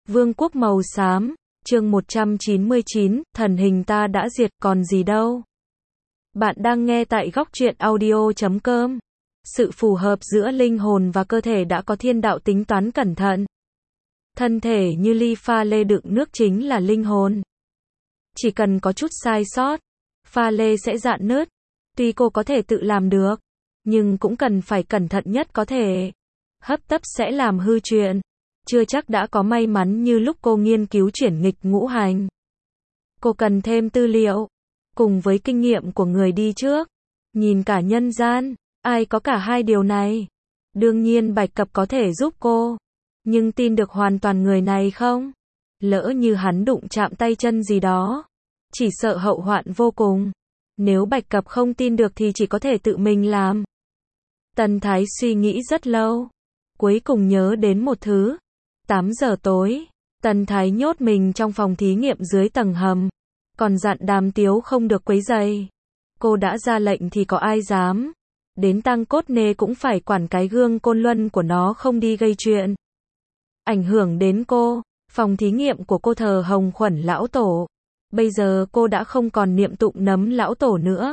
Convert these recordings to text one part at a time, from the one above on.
Vương quốc màu xám, chương 199, thần hình ta đã diệt còn gì đâu. Bạn đang nghe tại góc truyện audio.com. Sự phù hợp giữa linh hồn và cơ thể đã có thiên đạo tính toán cẩn thận. Thân thể như ly pha lê đựng nước chính là linh hồn. Chỉ cần có chút sai sót, pha lê sẽ rạn nứt. Tuy cô có thể tự làm được, nhưng cũng cần phải cẩn thận nhất có thể. Hấp tấp sẽ làm hư chuyện. Chưa chắc đã có may mắn như lúc cô nghiên cứu chuyển nghịch ngũ hành. Cô cần thêm tư liệu, cùng với kinh nghiệm của người đi trước. Nhìn cả nhân gian, ai có cả hai điều này? Đương nhiên Bạch Cập có thể giúp cô. Nhưng tin được hoàn toàn người này không? Lỡ như hắn đụng chạm tay chân gì đó, chỉ sợ hậu hoạn vô cùng. Nếu Bạch Cập không tin được thì chỉ có thể tự mình làm. Tần Thái suy nghĩ rất lâu. Cuối cùng nhớ đến một thứ. 8 giờ tối, Tần Thái nhốt mình trong phòng thí nghiệm dưới tầng hầm. Còn dặn Đàm Tiếu không được quấy rầy. Cô đã ra lệnh thì có ai dám. Đến Tăng Cốt Nê cũng phải quản cái gương côn luân của nó không đi gây chuyện. Ảnh hưởng đến cô, phòng thí nghiệm của cô thờ Hồng Khuẩn lão tổ. Bây giờ cô đã không còn niệm tụng nấm lão tổ nữa.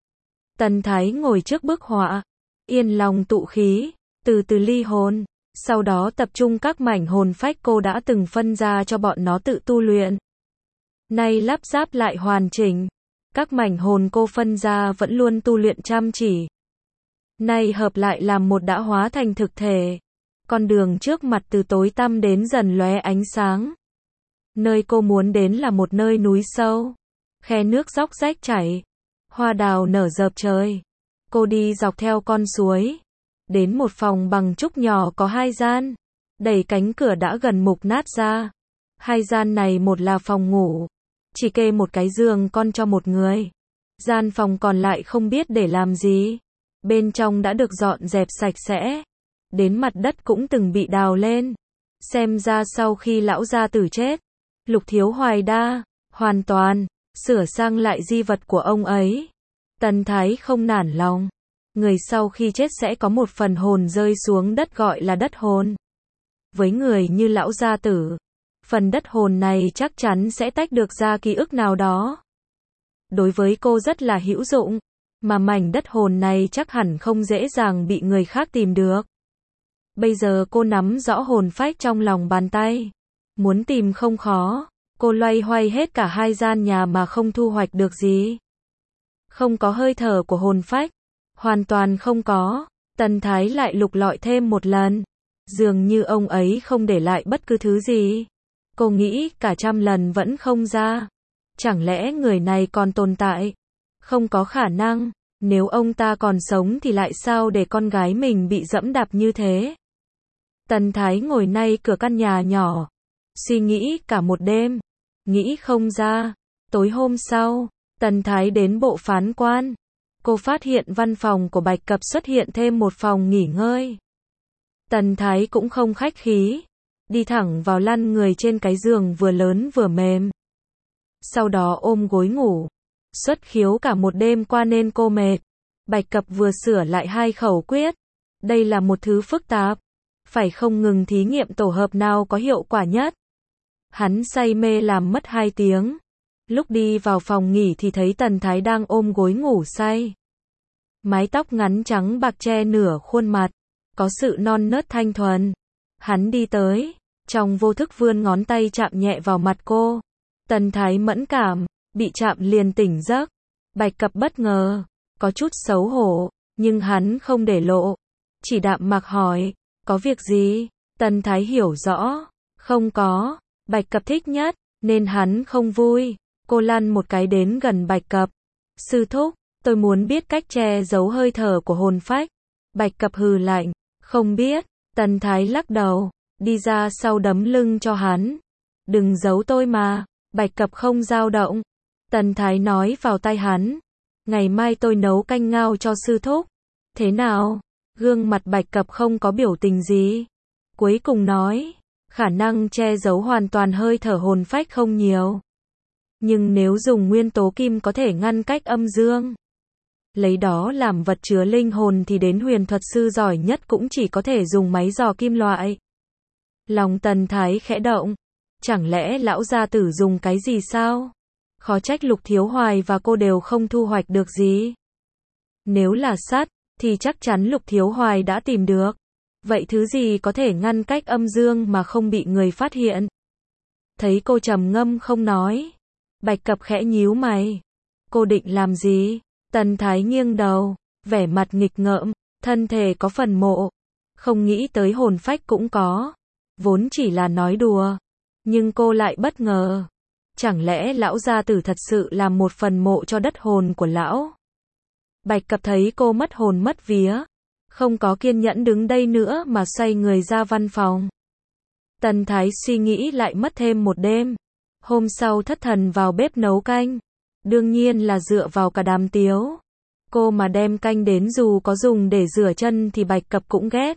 Tần Thái ngồi trước bức họa, yên lòng tụ khí, từ từ ly hồn. Sau đó tập trung các mảnh hồn phách cô đã từng phân ra cho bọn nó tự tu luyện. Nay lắp ráp lại hoàn chỉnh. Các mảnh hồn cô phân ra vẫn luôn tu luyện chăm chỉ. Nay hợp lại làm một đã hóa thành thực thể. Con đường trước mặt từ tối tăm đến dần lóe ánh sáng. Nơi cô muốn đến là một nơi núi sâu. Khe nước róc rách chảy. Hoa đào nở rợp trời. Cô đi dọc theo con suối. Đến một phòng bằng trúc nhỏ có 2 gian. Đẩy cánh cửa đã gần mục nát ra. 2 gian này một là phòng ngủ. Chỉ kê một cái giường con cho một người. Gian phòng còn lại không biết để làm gì. Bên trong đã được dọn dẹp sạch sẽ. Đến mặt đất cũng từng bị đào lên. Xem ra sau khi lão gia tử chết, Lục Thiếu Hoài đa, hoàn toàn, sửa sang lại di vật của ông ấy. Tần Thái không nản lòng. Người sau khi chết sẽ có một phần hồn rơi xuống đất gọi là đất hồn. Với người như lão gia tử, phần đất hồn này chắc chắn sẽ tách được ra ký ức nào đó. Đối với cô rất là hữu dụng, mà mảnh đất hồn này chắc hẳn không dễ dàng bị người khác tìm được. Bây giờ cô nắm rõ hồn phách trong lòng bàn tay. Muốn tìm không khó, cô loay hoay hết cả 2 gian nhà mà không thu hoạch được gì. Không có hơi thở của hồn phách. Hoàn toàn không có. Tần Thái lại lục lọi thêm một lần. Dường như ông ấy không để lại bất cứ thứ gì. Cô nghĩ cả 100 lần vẫn không ra. Chẳng lẽ người này còn tồn tại? Không có khả năng. Nếu ông ta còn sống thì lại sao để con gái mình bị dẫm đạp như thế? Tần Thái ngồi nay cửa căn nhà nhỏ. Suy nghĩ cả một đêm. Nghĩ không ra. Tối hôm sau, Tần Thái đến bộ phán quan. Cô phát hiện văn phòng của Bạch Cập xuất hiện thêm một phòng nghỉ ngơi. Tần Thái cũng không khách khí. Đi thẳng vào lăn người trên cái giường vừa lớn vừa mềm. Sau đó ôm gối ngủ. Xuất khiếu cả một đêm qua nên cô mệt. Bạch Cập vừa sửa lại 2 khẩu quyết. Đây là một thứ phức tạp. Phải không ngừng thí nghiệm tổ hợp nào có hiệu quả nhất. Hắn say mê làm mất 2 tiếng. Lúc đi vào phòng nghỉ thì thấy Tần Thái đang ôm gối ngủ say. Mái tóc ngắn trắng bạc che nửa khuôn mặt. Có sự non nớt thanh thuần. Hắn đi tới. Trong vô thức vươn ngón tay chạm nhẹ vào mặt cô. Tần Thái mẫn cảm. Bị chạm liền tỉnh giấc. Bạch Cập bất ngờ. Có chút xấu hổ. Nhưng hắn không để lộ. Chỉ đạm mạc hỏi. Có việc gì? Tần Thái hiểu rõ. Không có. Bạch Cập thích nhất. Nên hắn không vui. Cô lăn một cái đến gần Bạch Cập. Sư thúc, tôi muốn biết cách che giấu hơi thở của hồn phách. Bạch Cập hừ lạnh. Không biết. Tần Thái lắc đầu. Đi ra sau đấm lưng cho hắn. Đừng giấu tôi mà. Bạch Cập không dao động. Tần Thái nói vào tai hắn. Ngày mai tôi nấu canh ngao cho sư thúc. Thế nào? Gương mặt Bạch Cập không có biểu tình gì. Cuối cùng nói. Khả năng che giấu hoàn toàn hơi thở hồn phách không nhiều. Nhưng nếu dùng nguyên tố kim có thể ngăn cách âm dương. Lấy đó làm vật chứa linh hồn thì đến huyền thuật sư giỏi nhất cũng chỉ có thể dùng máy dò kim loại. Lòng Tần Thái khẽ động. Chẳng lẽ lão gia tử dùng cái gì sao? Khó trách Lục Thiếu Hoài và cô đều không thu hoạch được gì. Nếu là sắt, thì chắc chắn Lục Thiếu Hoài đã tìm được. Vậy thứ gì có thể ngăn cách âm dương mà không bị người phát hiện? Thấy cô trầm ngâm không nói, Bạch Cập khẽ nhíu mày. Cô định làm gì? Tần Thái nghiêng đầu, vẻ mặt nghịch ngợm, thân thể có phần mộ. Không nghĩ tới hồn phách cũng có. Vốn chỉ là nói đùa. Nhưng cô lại bất ngờ. Chẳng lẽ lão gia tử thật sự làm một phần mộ cho đất hồn của lão? Bạch Cập thấy cô mất hồn mất vía. Không có kiên nhẫn đứng đây nữa mà xoay người ra văn phòng. Tần Thái suy nghĩ lại mất thêm một đêm. Hôm sau thất thần vào bếp nấu canh. Đương nhiên là dựa vào cả Đàm Tiếu. Cô mà đem canh đến dù có dùng để rửa chân thì Bạch Cập cũng ghét.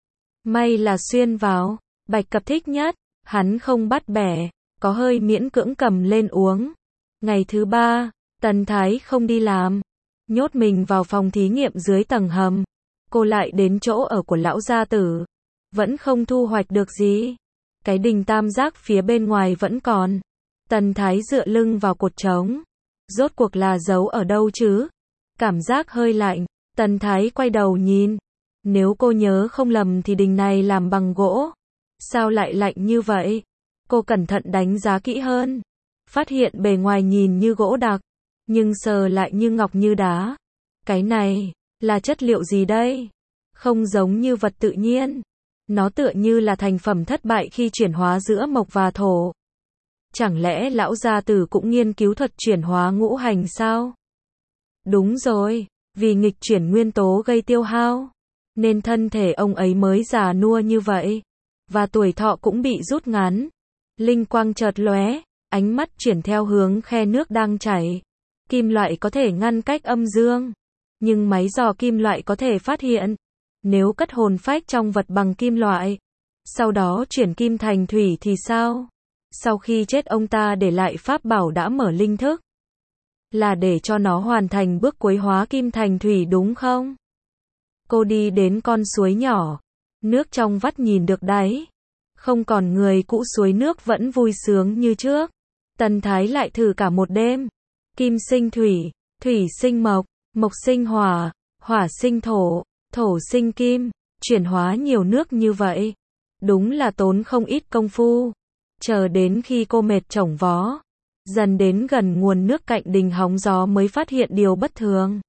May là xuyên vào, Bạch Cập thích nhất, hắn không bắt bẻ, có hơi miễn cưỡng cầm lên uống. Ngày thứ 3, Tần Thái không đi làm, nhốt mình vào phòng thí nghiệm dưới tầng hầm. Cô lại đến chỗ ở của lão gia tử, vẫn không thu hoạch được gì. Cái đình tam giác phía bên ngoài vẫn còn. Tần Thái dựa lưng vào cột trống. Rốt cuộc là giấu ở đâu chứ? Cảm giác hơi lạnh, Tần Thái quay đầu nhìn. Nếu cô nhớ không lầm thì đình này làm bằng gỗ. Sao lại lạnh như vậy? Cô cẩn thận đánh giá kỹ hơn. Phát hiện bề ngoài nhìn như gỗ đặc, nhưng sờ lại như ngọc như đá. Cái này, là chất liệu gì đây? Không giống như vật tự nhiên. Nó tựa như là thành phẩm thất bại khi chuyển hóa giữa mộc và thổ. Chẳng lẽ lão gia tử cũng nghiên cứu thuật chuyển hóa ngũ hành sao? Đúng rồi, vì nghịch chuyển nguyên tố gây tiêu hao, nên thân thể ông ấy mới già nua như vậy. Và tuổi thọ cũng bị rút ngắn. Linh quang chợt lóe, ánh mắt chuyển theo hướng khe nước đang chảy. Kim loại có thể ngăn cách âm dương, nhưng máy dò kim loại có thể phát hiện. Nếu cất hồn phách trong vật bằng kim loại, sau đó chuyển kim thành thủy thì sao? Sau khi chết ông ta để lại pháp bảo đã mở linh thức. Là để cho nó hoàn thành bước cuối hóa kim thành thủy đúng không? Cô đi đến con suối nhỏ. Nước trong vắt nhìn được đáy. Không còn người cũ suối nước vẫn vui sướng như trước. Tần Thái lại thử cả một đêm. Kim sinh thủy, thủy sinh mộc, mộc sinh hỏa, hỏa sinh thổ, thổ sinh kim. Chuyển hóa nhiều nước như vậy. Đúng là tốn không ít công phu. Chờ đến khi cô mệt chổng vó, dần đến gần nguồn nước cạnh đình hóng gió mới phát hiện điều bất thường.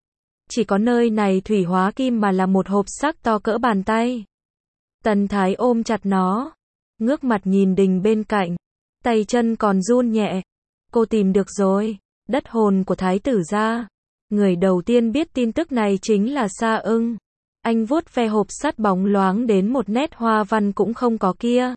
Chỉ có nơi này thủy hóa kim mà là một hộp sắt to cỡ bàn tay. Tần Thái ôm chặt nó, ngước mặt nhìn đình bên cạnh, tay chân còn run nhẹ. Cô tìm được rồi, đất hồn của Thái tử gia. Người đầu tiên biết tin tức này chính là Sa Ưng. Anh vuốt ve hộp sắt bóng loáng đến một nét hoa văn cũng không có kia.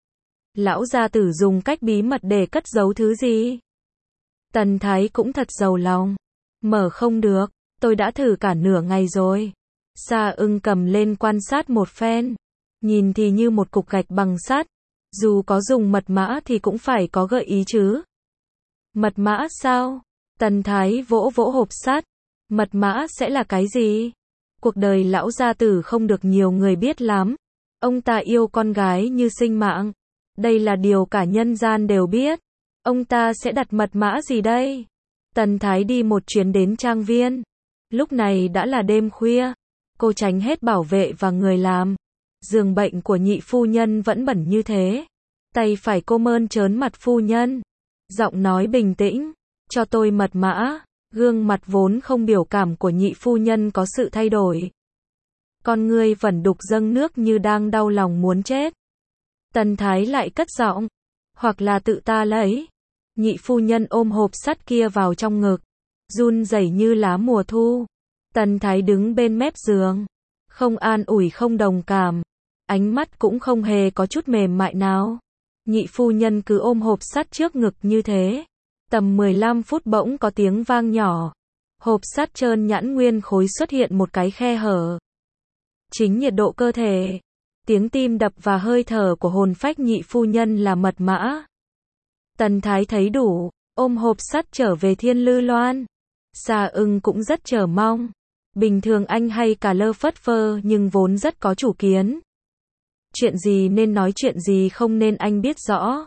Lão gia tử dùng cách bí mật để cất giấu thứ gì? Tần Thái cũng thật giàu lòng. Mở không được, tôi đã thử cả nửa ngày rồi. Sa Ưng cầm lên quan sát một phen. Nhìn thì như một cục gạch bằng sắt. Dù có dùng mật mã thì cũng phải có gợi ý chứ. Mật mã sao? Tần Thái vỗ vỗ hộp sắt. Mật mã sẽ là cái gì? Cuộc đời lão gia tử không được nhiều người biết lắm. Ông ta yêu con gái như sinh mạng. Đây là điều cả nhân gian đều biết. Ông ta sẽ đặt mật mã gì đây? Tần Thái đi một chuyến đến trang viên. Lúc này đã là đêm khuya. Cô tránh hết bảo vệ và người làm. Giường bệnh của nhị phu nhân vẫn bẩn như thế. Tay phải cô mơn trớn mặt phu nhân. Giọng nói bình tĩnh. Cho tôi mật mã. Gương mặt vốn không biểu cảm của nhị phu nhân có sự thay đổi. Con ngươi vẫn đục dâng nước như đang đau lòng muốn chết. Tần Thái lại cất giọng. Hoặc là tự ta lấy. Nhị phu nhân ôm hộp sắt kia vào trong ngực. Run rẩy như lá mùa thu. Tần Thái đứng bên mép giường. Không an ủi không đồng cảm. Ánh mắt cũng không hề có chút mềm mại nào. Nhị phu nhân cứ ôm hộp sắt trước ngực như thế. Tầm 15 phút bỗng có tiếng vang nhỏ. Hộp sắt trơn nhẵn nguyên khối xuất hiện một cái khe hở. Chính nhiệt độ cơ thể, tiếng tim đập và hơi thở của hồn phách nhị phu nhân là mật mã. Tần Thái thấy đủ, ôm hộp sắt trở về Thiên Lư Loan. Sa Ưng cũng rất chờ mong. Bình thường anh hay cả lơ phất phơ nhưng vốn rất có chủ kiến. Chuyện gì nên nói chuyện gì không nên anh biết rõ.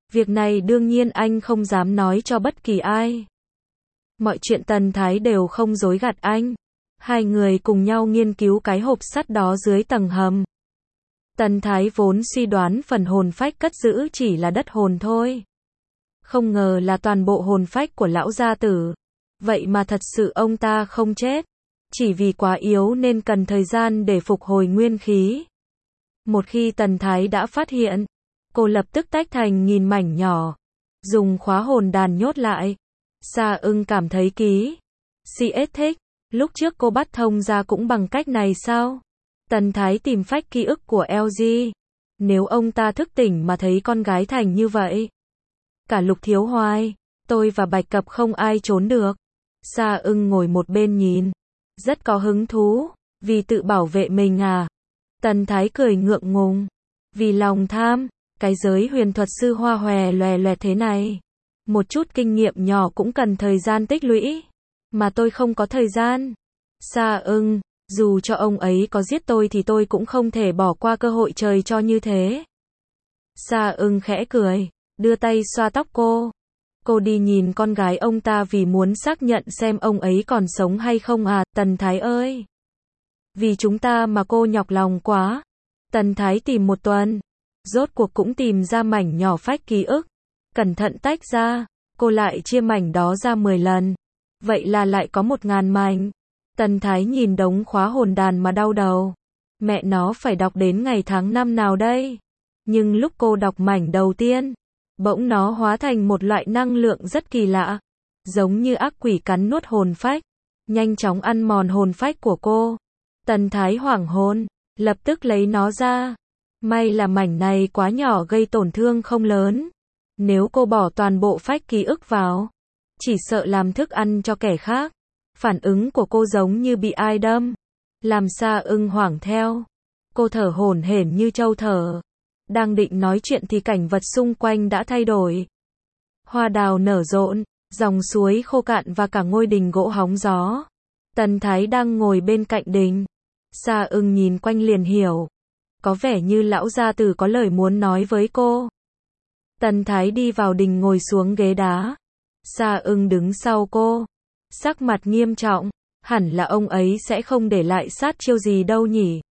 Việc này đương nhiên anh không dám nói cho bất kỳ ai. Mọi chuyện Tần Thái đều không dối gạt anh. Hai người cùng nhau nghiên cứu cái hộp sắt đó dưới tầng hầm. Tần Thái vốn suy đoán phần hồn phách cất giữ chỉ là đất hồn thôi. Không ngờ là toàn bộ hồn phách của lão gia tử. Vậy mà thật sự ông ta không chết. Chỉ vì quá yếu nên cần thời gian để phục hồi nguyên khí. Một khi Tần Thái đã phát hiện, cô lập tức tách thành nghìn mảnh nhỏ. Dùng khóa hồn đàn nhốt lại. Sa Ưng cảm thấy CS thích. Lúc trước cô bắt thông ra cũng bằng cách này sao? Tần Thái tìm phách ký ức của LG. Nếu ông ta thức tỉnh mà thấy con gái thành như vậy. Cả Lục Thiếu Hoài, tôi và Bạch Cập không ai trốn được. Sa Ưng ngồi một bên nhìn. Rất có hứng thú. Vì tự bảo vệ mình à? Tần Thái cười ngượng ngùng. Vì lòng tham, cái giới huyền thuật sư hoa hòe loè loẹt thế này. Một chút kinh nghiệm nhỏ cũng cần thời gian tích lũy. Mà tôi không có thời gian. Sa Ưng, dù cho ông ấy có giết tôi thì tôi cũng không thể bỏ qua cơ hội trời cho như thế. Sa Ưng khẽ cười, đưa tay xoa tóc cô. Cô đi nhìn con gái ông ta vì muốn xác nhận xem ông ấy còn sống hay không à, Tần Thái ơi. Vì chúng ta mà cô nhọc lòng quá. Tần Thái tìm một tuần. Rốt cuộc cũng tìm ra mảnh nhỏ phách ký ức. Cẩn thận tách ra. Cô lại chia mảnh đó ra 10 lần. Vậy là lại có 1000 mảnh. Tần Thái nhìn đống khóa hồn đàn mà đau đầu. Mẹ nó phải đọc đến ngày tháng năm nào đây? Nhưng lúc cô đọc mảnh đầu tiên, bỗng nó hóa thành một loại năng lượng rất kỳ lạ. Giống như ác quỷ cắn nuốt hồn phách. Nhanh chóng ăn mòn hồn phách của cô. Tần Thái hoảng hồn, lập tức lấy nó ra. May là mảnh này quá nhỏ gây tổn thương không lớn. Nếu cô bỏ toàn bộ phách ký ức vào, chỉ sợ làm thức ăn cho kẻ khác. Phản ứng của cô giống như bị ai đâm. Làm Sa Ưng hoảng theo. Cô thở hổn hển như trâu thở. Đang định nói chuyện thì cảnh vật xung quanh đã thay đổi. Hoa đào nở rộn, dòng suối khô cạn và cả ngôi đình gỗ hóng gió. Tần Thái đang ngồi bên cạnh đình. Sa Ưng nhìn quanh liền hiểu. Có vẻ như lão gia tử có lời muốn nói với cô. Tần Thái đi vào đình ngồi xuống ghế đá. Sa Ưng đứng sau cô. Sắc mặt nghiêm trọng. Hẳn là ông ấy sẽ không để lại sát chiêu gì đâu nhỉ.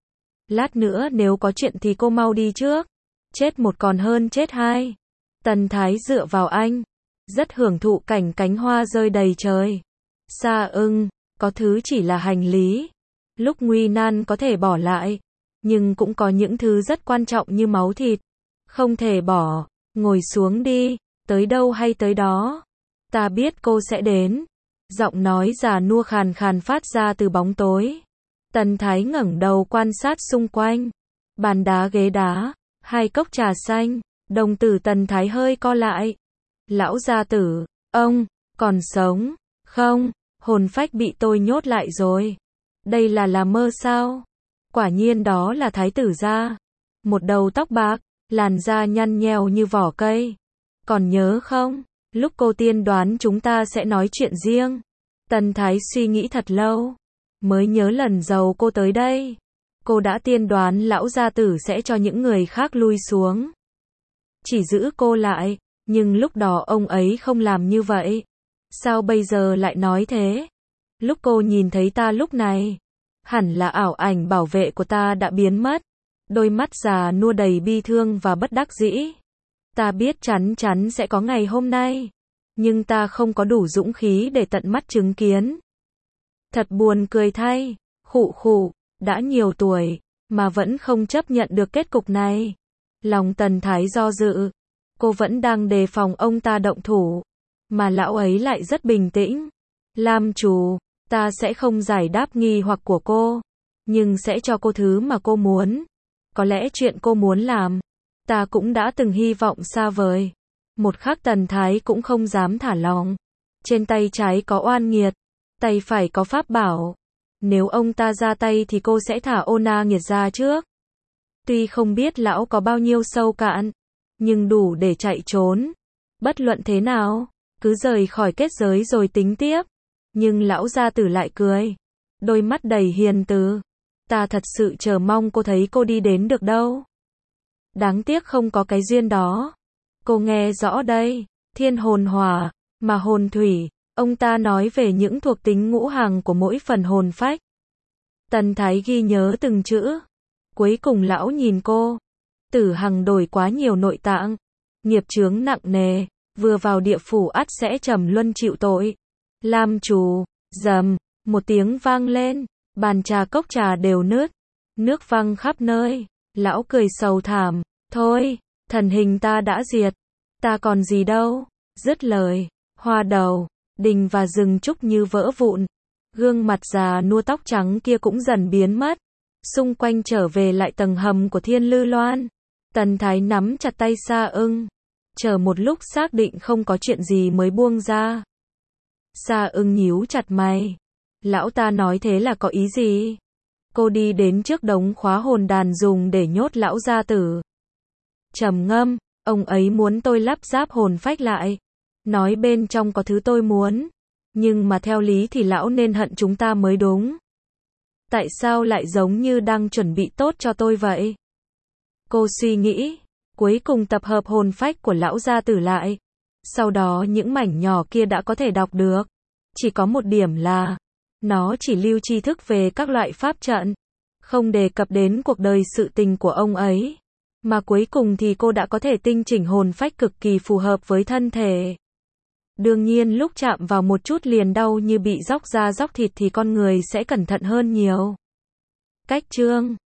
Lát nữa nếu có chuyện thì cô mau đi trước. Chết một còn hơn chết hai. Tần Thái dựa vào anh. Rất hưởng thụ cảnh cánh hoa rơi đầy trời. Sa Ưng, có thứ chỉ là hành lý. Lúc nguy nan có thể bỏ lại. Nhưng cũng có những thứ rất quan trọng như máu thịt. Không thể bỏ. Ngồi xuống đi. Tới đâu hay tới đó. Ta biết cô sẽ đến. Giọng nói già nua khàn khàn phát ra từ bóng tối. Tần Thái ngẩng đầu quan sát xung quanh. Bàn đá ghế đá. 2 cốc trà xanh. Đồng tử Tần Thái hơi co lại. Lão gia tử, ông, còn sống, không, hồn phách bị tôi nhốt lại rồi. Đây là mơ sao? Quả nhiên đó là thái tử gia. Một đầu tóc bạc, làn da nhăn nheo như vỏ cây. Còn nhớ không? Lúc cô tiên đoán chúng ta sẽ nói chuyện riêng. Tần Thái suy nghĩ thật lâu. Mới nhớ lần giàu cô tới đây. Cô đã tiên đoán lão gia tử sẽ cho những người khác lui xuống. Chỉ giữ cô lại. Nhưng lúc đó ông ấy không làm như vậy. Sao bây giờ lại nói thế? Lúc cô nhìn thấy ta lúc này, hẳn là ảo ảnh bảo vệ của ta đã biến mất. Đôi mắt già nua đầy bi thương và bất đắc dĩ. Ta biết chắn chắn sẽ có ngày hôm nay. Nhưng ta không có đủ dũng khí để tận mắt chứng kiến. Thật buồn cười thay. Khụ khụ, đã nhiều tuổi, mà vẫn không chấp nhận được kết cục này. Lòng Tần Thái do dự. Cô vẫn đang đề phòng ông ta động thủ. Mà lão ấy lại rất bình tĩnh. Lam chủ, ta sẽ không giải đáp nghi hoặc của cô. Nhưng sẽ cho cô thứ mà cô muốn. Có lẽ chuyện cô muốn làm, ta cũng đã từng hy vọng xa vời. Một khắc Tần Thái cũng không dám thả lỏng. Trên tay trái có oan nghiệt. Tay phải có pháp bảo. Nếu ông ta ra tay thì cô sẽ thả Ona nghiệt ra trước. Tuy không biết lão có bao nhiêu sâu cạn. Nhưng đủ để chạy trốn. Bất luận thế nào, cứ rời khỏi kết giới rồi tính tiếp. Nhưng lão gia tử lại cười. Đôi mắt đầy hiền từ. Ta thật sự chờ mong cô thấy cô đi đến được đâu. Đáng tiếc không có cái duyên đó. Cô nghe rõ đây, thiên hồn hỏa, mà hồn thủy, ông ta nói về những thuộc tính ngũ hành của mỗi phần hồn phách. Tần Thái ghi nhớ từng chữ. Cuối cùng lão nhìn cô. Tử Hằng đổi quá nhiều nội tạng. Nghiệp chướng nặng nề, vừa vào địa phủ ắt sẽ trầm luân chịu tội. Lam chủ, rầm, một tiếng vang lên, bàn trà cốc trà đều nứt, nước văng khắp nơi. Lão cười sầu thảm, thôi, thần hình ta đã diệt, ta còn gì đâu. Dứt lời, hoa đầu, đình và rừng trúc như vỡ vụn. Gương mặt già nua tóc trắng kia cũng dần biến mất. Xung quanh trở về lại tầng hầm của Thiên Lư Loan. Tần Thái nắm chặt tay Sa Ưng. Chờ một lúc xác định không có chuyện gì mới buông ra. Sa Ưng nhíu chặt mày. Lão ta nói thế là có ý gì? Cô đi đến trước đống khóa hồn đàn dùng để nhốt lão gia tử. Trầm ngâm, ông ấy muốn tôi lắp ráp hồn phách lại. Nói bên trong có thứ tôi muốn. Nhưng mà theo lý thì lão nên hận chúng ta mới đúng. Tại sao lại giống như đang chuẩn bị tốt cho tôi vậy? Cô suy nghĩ, cuối cùng tập hợp hồn phách của lão gia tử lại. Sau đó những mảnh nhỏ kia đã có thể đọc được. Chỉ có một điểm là, nó chỉ lưu tri thức về các loại pháp trận, không đề cập đến cuộc đời sự tình của ông ấy. Mà cuối cùng thì cô đã có thể tinh chỉnh hồn phách cực kỳ phù hợp với thân thể. Đương nhiên lúc chạm vào một chút liền đau như bị róc da róc thịt thì con người sẽ cẩn thận hơn nhiều. Cách chương